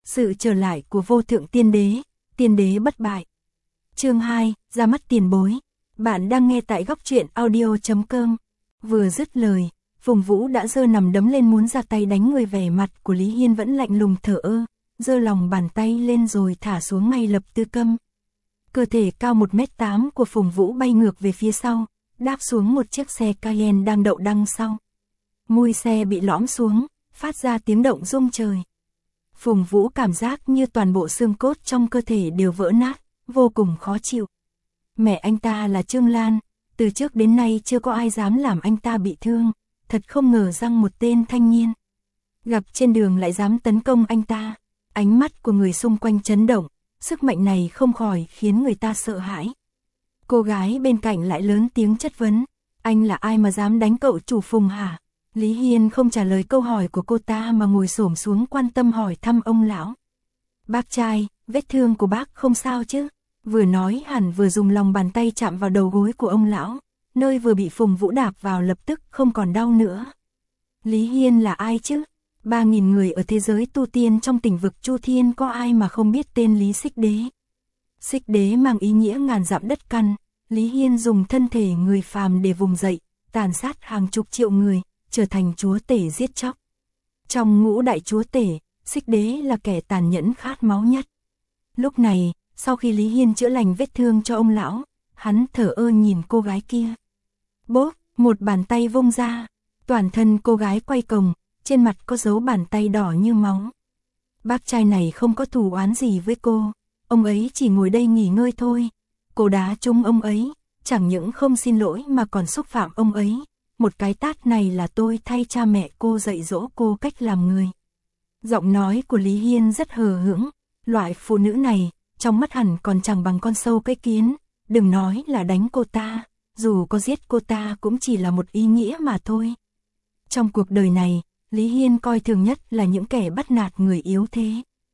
Sự trở lại của vô thượng tiên đế bất bại. Chương 2, ra mắt tiền bối. Bạn đang nghe tại góc truyện audio.com. Vừa dứt lời, Phùng Vũ đã giơ nằm đấm lên muốn ra tay đánh người, vẻ mặt của Lý Hiên vẫn lạnh lùng thờ ơ, giơ lòng bàn tay lên rồi thả xuống ngay lập tức câm. Cơ thể cao 1m8 của Phùng Vũ bay ngược về phía sau, đáp xuống một chiếc xe Cayenne đang đậu đằng sau. Mui xe bị lõm xuống, phát ra tiếng động rung trời. Phùng Vũ cảm giác như toàn bộ xương cốt trong cơ thể đều vỡ nát, vô cùng khó chịu. Mẹ anh ta là Trương Lan, từ trước đến nay chưa có ai dám làm anh ta bị thương, thật không ngờ rằng một tên thanh niên gặp trên đường lại dám tấn công anh ta. Ánh mắt của người xung quanh chấn động, sức mạnh này không khỏi khiến người ta sợ hãi. Cô gái bên cạnh lại lớn tiếng chất vấn, anh là ai mà dám đánh cậu chủ Phùng hả? Lý Hiên không trả lời câu hỏi của cô ta mà ngồi xổm xuống quan tâm hỏi thăm ông lão. Bác trai, vết thương của bác không sao chứ? Vừa nói hẳn vừa dùng lòng bàn tay chạm vào đầu gối của ông lão, nơi vừa bị Phùng Vũ đạp vào lập tức không còn đau nữa. Lý Hiên là ai chứ? 3.000 người ở thế giới tu tiên trong tỉnh vực Chu Thiên có ai mà không biết tên Lý Xích Đế. Xích Đế mang ý nghĩa ngàn dặm đất căn, Lý Hiên dùng thân thể người phàm để vùng dậy, tàn sát hàng chục triệu người, trở thành chúa tể giết chóc. Trong ngũ đại chúa tể, Xích Đế là kẻ tàn nhẫn khát máu nhất. Lúc này, sau khi Lý Hiên chữa lành vết thương cho ông lão, hắn thở ơ nhìn cô gái kia. Bốp, một bàn tay vung ra, toàn thân cô gái quay còng, trên mặt có dấu bàn tay đỏ như máu. Bác trai này không có thù oán gì với cô, ông ấy chỉ ngồi đây nghỉ ngơi thôi. Cô đá trúng ông ấy, chẳng những không xin lỗi mà còn xúc phạm ông ấy. Một cái tát này là tôi thay cha mẹ cô dạy dỗ cô cách làm người. Giọng nói của Lý Hiên rất hờ hững, loại phụ nữ này, trong mắt hẳn còn chẳng bằng con sâu cái kiến, đừng nói là đánh cô ta, dù có giết cô ta cũng chỉ là một ý nghĩa mà thôi. Trong cuộc đời này, Lý Hiên coi thường nhất là những kẻ bắt nạt người yếu thế.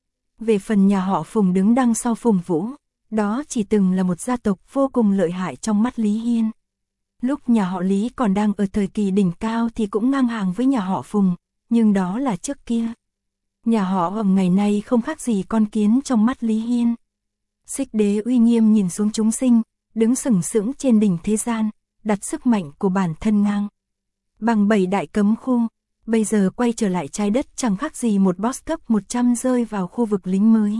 Về phần nhà họ Phùng đứng đằng sau Phùng Vũ, đó chỉ từng là một gia tộc vô cùng lợi hại trong mắt Lý Hiên. Lúc nhà họ Lý còn đang ở thời kỳ đỉnh cao thì cũng ngang hàng với nhà họ Phùng, nhưng đó là trước kia. Nhà họ Hồng ngày nay không khác gì con kiến trong mắt Lý Hiên. Xích Đế uy nghiêm nhìn xuống chúng sinh, đứng sừng sững trên đỉnh thế gian, đặt sức mạnh của bản thân ngang bằng 7 đại cấm khu. Bây giờ quay trở lại trái đất chẳng khác gì một boss cấp 100 rơi vào khu vực lính mới.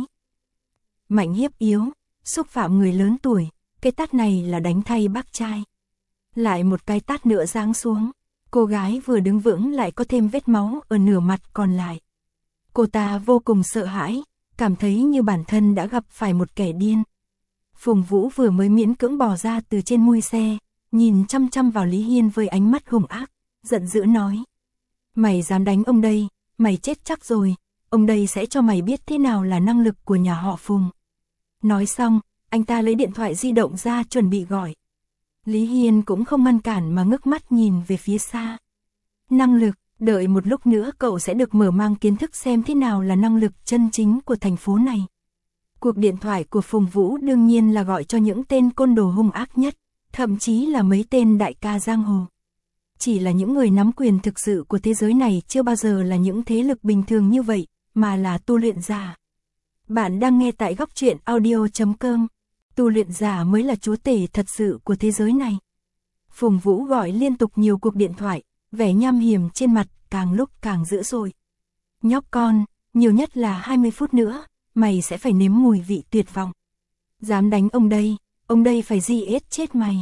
Mạnh hiếp yếu, xúc phạm người lớn tuổi, cái tát này là đánh thay bác trai. Lại một cái tát nữa giáng xuống, cô gái vừa đứng vững lại có thêm vết máu ở nửa mặt còn lại. Cô ta vô cùng sợ hãi, cảm thấy như bản thân đã gặp phải một kẻ điên. Phùng Vũ vừa mới miễn cưỡng bò ra từ trên mui xe, nhìn chăm chăm vào Lý Hiên với ánh mắt hung ác, giận dữ nói. Mày dám đánh ông đây, mày chết chắc rồi, ông đây sẽ cho mày biết thế nào là năng lực của nhà họ Phùng. Nói xong, anh ta lấy điện thoại di động ra chuẩn bị gọi. Lý Hiên cũng không ngăn cản mà ngước mắt nhìn về phía xa. Năng lực, đợi một lúc nữa cậu sẽ được mở mang kiến thức xem thế nào là năng lực chân chính của thành phố này. Cuộc điện thoại của Phùng Vũ đương nhiên là gọi cho những tên côn đồ hung ác nhất, thậm chí là mấy tên đại ca giang hồ. Chỉ là những người nắm quyền thực sự của thế giới này chưa bao giờ là những thế lực bình thường như vậy, mà là tu luyện giả. Bạn đang nghe tại góc truyện audio.com. Tu luyện giả mới là chúa tể thật sự của thế giới này. Phùng Vũ gọi liên tục nhiều cuộc điện thoại, vẻ nham hiểm trên mặt càng lúc càng dữ dội. Nhóc con, nhiều nhất là 20 phút nữa, mày sẽ phải nếm mùi vị tuyệt vọng. Dám đánh ông đây phải giết chết mày.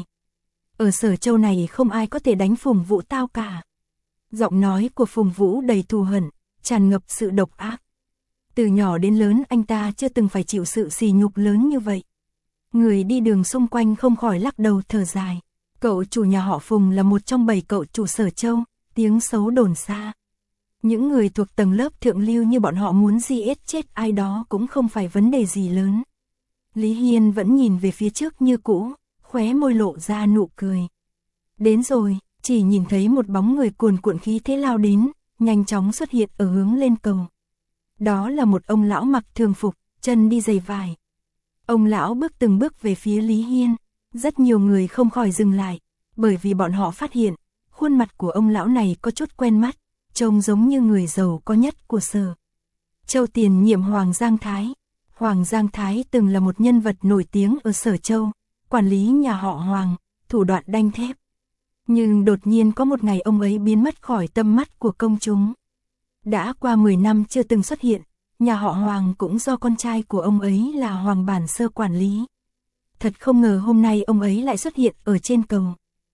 Ở Sở Châu này không ai có thể đánh Phùng Vũ tao cả. Giọng nói của Phùng Vũ đầy thù hận, tràn ngập sự độc ác. Từ nhỏ đến lớn anh ta chưa từng phải chịu sự sỉ nhục lớn như vậy. Người đi đường xung quanh không khỏi lắc đầu thở dài. Cậu chủ nhà họ Phùng là một trong 7 cậu chủ Sở Châu, tiếng xấu đồn xa. Những người thuộc tầng lớp thượng lưu như bọn họ muốn giết chết ai đó cũng không phải vấn đề gì lớn. Lý Hiên vẫn nhìn về phía trước như cũ, khóe môi lộ ra nụ cười. Đến rồi, chỉ nhìn thấy một bóng người cuồn cuộn khí thế lao đến, nhanh chóng xuất hiện ở hướng lên cầu. Đó là một ông lão mặc thường phục, chân đi giày vải. Ông lão bước từng bước về phía Lý Hiên, rất nhiều người không khỏi dừng lại, bởi vì bọn họ phát hiện, khuôn mặt của ông lão này có chút quen mắt, trông giống như người giàu có nhất của Sở Châu tiền nhiệm Hoàng Giang Thái. Hoàng Giang Thái từng là một nhân vật nổi tiếng ở Sở Châu, quản lý nhà họ Hoàng, thủ đoạn đanh thép. Nhưng đột nhiên có một ngày ông ấy biến mất khỏi tầm mắt của công chúng. Đã qua 10 năm chưa từng xuất hiện, nhà họ Hoàng cũng do con trai của ông ấy là Hoàng Bản Sơ quản lý. Thật không ngờ hôm nay ông ấy lại xuất hiện ở trên cầu.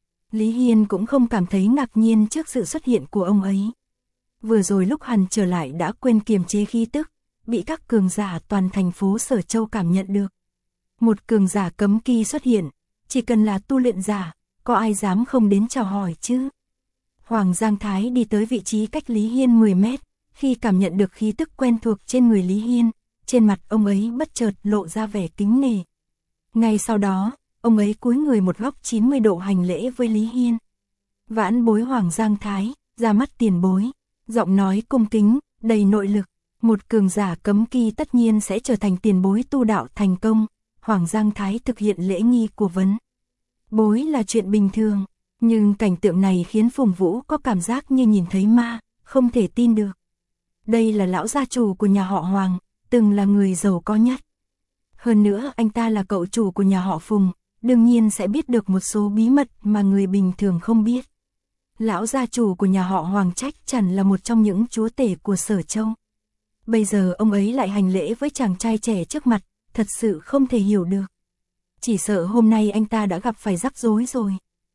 Lý Hiên cũng không cảm thấy ngạc nhiên trước sự xuất hiện của ông ấy. Vừa rồi lúc hắn trở lại đã quên kiềm chế khí tức, bị các cường giả toàn thành phố Sở Châu cảm nhận được. Một cường giả cấm kỵ xuất hiện, chỉ cần là tu luyện giả, có ai dám không đến chào hỏi chứ? Hoàng Giang Thái đi tới vị trí cách Lý Hiên 10 mét, khi cảm nhận được khí tức quen thuộc trên người Lý Hiên, trên mặt ông ấy bất chợt lộ ra vẻ kính nể. Ngay sau đó, ông ấy cúi người một góc 90 độ hành lễ với Lý Hiên. Vãn bối Hoàng Giang Thái, ra mắt tiền bối, giọng nói cung kính, đầy nội lực. Một cường giả cấm kỵ tất nhiên sẽ trở thành tiền bối tu đạo thành công. Hoàng Giang Thái thực hiện lễ nghi của vấn bối là chuyện bình thường, nhưng cảnh tượng này khiến Phùng Vũ có cảm giác như nhìn thấy ma, không thể tin được. Đây là lão gia chủ của nhà họ Hoàng, từng là người giàu có nhất. Hơn nữa anh ta là cậu chủ của nhà họ Phùng, đương nhiên sẽ biết được một số bí mật mà người bình thường không biết. Lão gia chủ của nhà họ Hoàng chắc chắn là một trong những chúa tể của Sở Châu. Bây giờ ông ấy lại hành lễ với chàng trai trẻ trước mặt, thật sự không thể hiểu được. Chỉ sợ hôm nay anh ta đã gặp phải rắc rối rồi.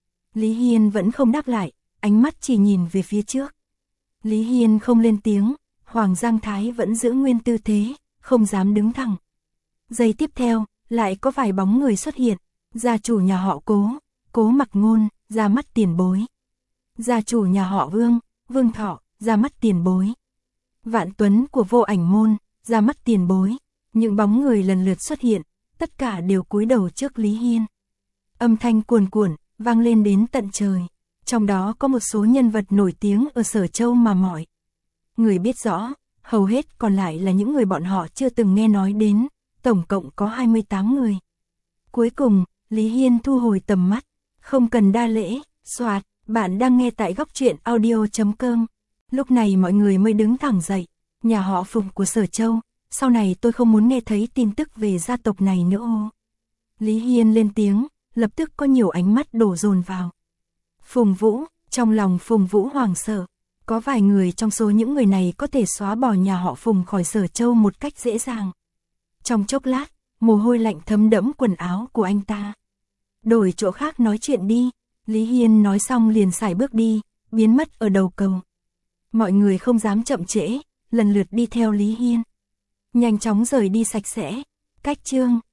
Lý Hiên vẫn không đáp lại, ánh mắt chỉ nhìn về phía trước. Lý Hiên không lên tiếng, Hoàng Giang Thái vẫn giữ nguyên tư thế, không dám đứng thẳng. Giây tiếp theo, lại có vài bóng người xuất hiện. Gia chủ nhà họ Cố Mặc Ngôn, ra mắt tiền bối. Gia chủ nhà họ Vương Thọ, ra mắt tiền bối. Vạn Tuấn của Vô Ảnh Môn, ra mắt tiền bối. Những bóng người lần lượt xuất hiện, tất cả đều cúi đầu trước Lý Hiên. Âm thanh cuồn cuộn, vang lên đến tận trời. Trong đó có một số nhân vật nổi tiếng ở Sở Châu mà mọi người biết rõ, hầu hết còn lại là những người bọn họ chưa từng nghe nói đến, tổng cộng có 28 người. Cuối cùng, Lý Hiên thu hồi tầm mắt, không cần đa lễ, soạt, bạn đang nghe tại góc truyện audio.com. Lúc này mọi người mới đứng thẳng dậy, nhà họ Phùng của Sở Châu, sau này tôi không muốn nghe thấy tin tức về gia tộc này nữa ô. Lý Hiên lên tiếng, lập tức có nhiều ánh mắt đổ dồn vào. Phùng Vũ, trong lòng Phùng Vũ hoảng sợ, có vài người trong số những người này có thể xóa bỏ nhà họ Phùng khỏi Sở Châu một cách dễ dàng. Trong chốc lát, mồ hôi lạnh thấm đẫm quần áo của anh ta. Đổi chỗ khác nói chuyện đi, Lý Hiên nói xong liền sải bước đi, biến mất ở đầu cầu. Mọi người không dám chậm trễ, lần lượt đi theo Lý Hiên. Nhanh chóng rời đi sạch sẽ, cách chương.